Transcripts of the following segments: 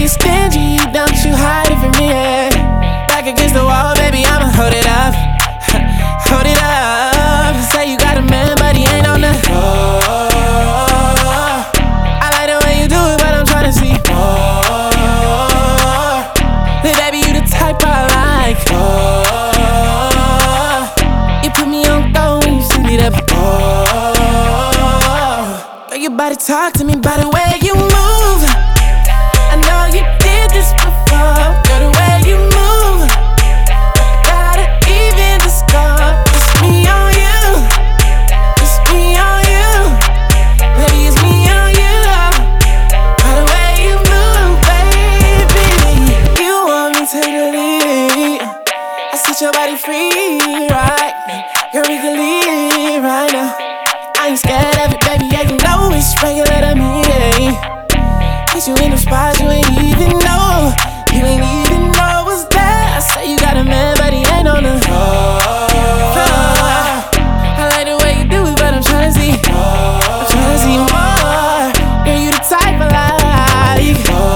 you stingy, don't you hide it from me, yeah. Back against the wall, baby, I'ma hold it up. Hold it up. Say you got a man, but he ain't on the floor. I like the way you do it, but I'm tryna see more. Hey, baby, you the type I like. You put me on go when you see me there before. Girl, your body talk to me by the way you move. I know you did this before. Girl, the way you move, gotta even the score. It's me on you. It's me on you. Baby, it's me on you. By the way you move, baby. You want me to take the lead. I set your body free, right? Girl, we can leave right now. I ain't scared of it, baby. Yeah, you know it's regular to me. Hit you in the spots you ain't even know. You ain't even know what's there. I say you got a man, but he ain't on the floor. I like the way you do it, but I'm tryna see. I'm tryna see more. Girl, you the type I like.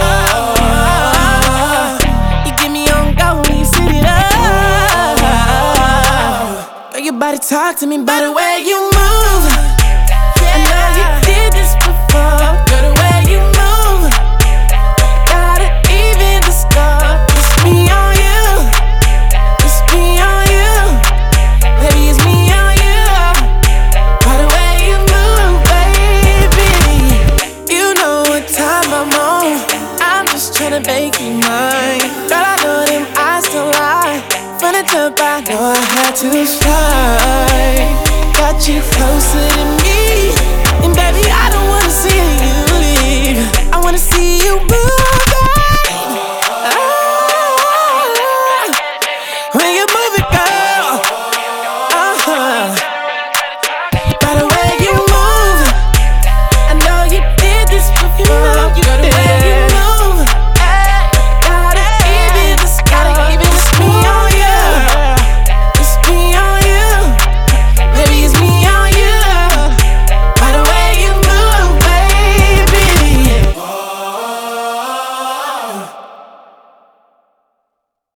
You get me on go when you sit it up. Girl, your body talk to me by the way you move. I know you did this before. Girl, the way you move, gotta even the score. It's me on you. It's me on you. Baby, it's me on you. By the way you move, baby. You know what time I'm on. I'm just tryna make you mine. Girl, I know them eyes don't lie. From the jump, I know I had to slide. Got you closer to me. And baby, I don't wanna see you leave. I wanna see you move.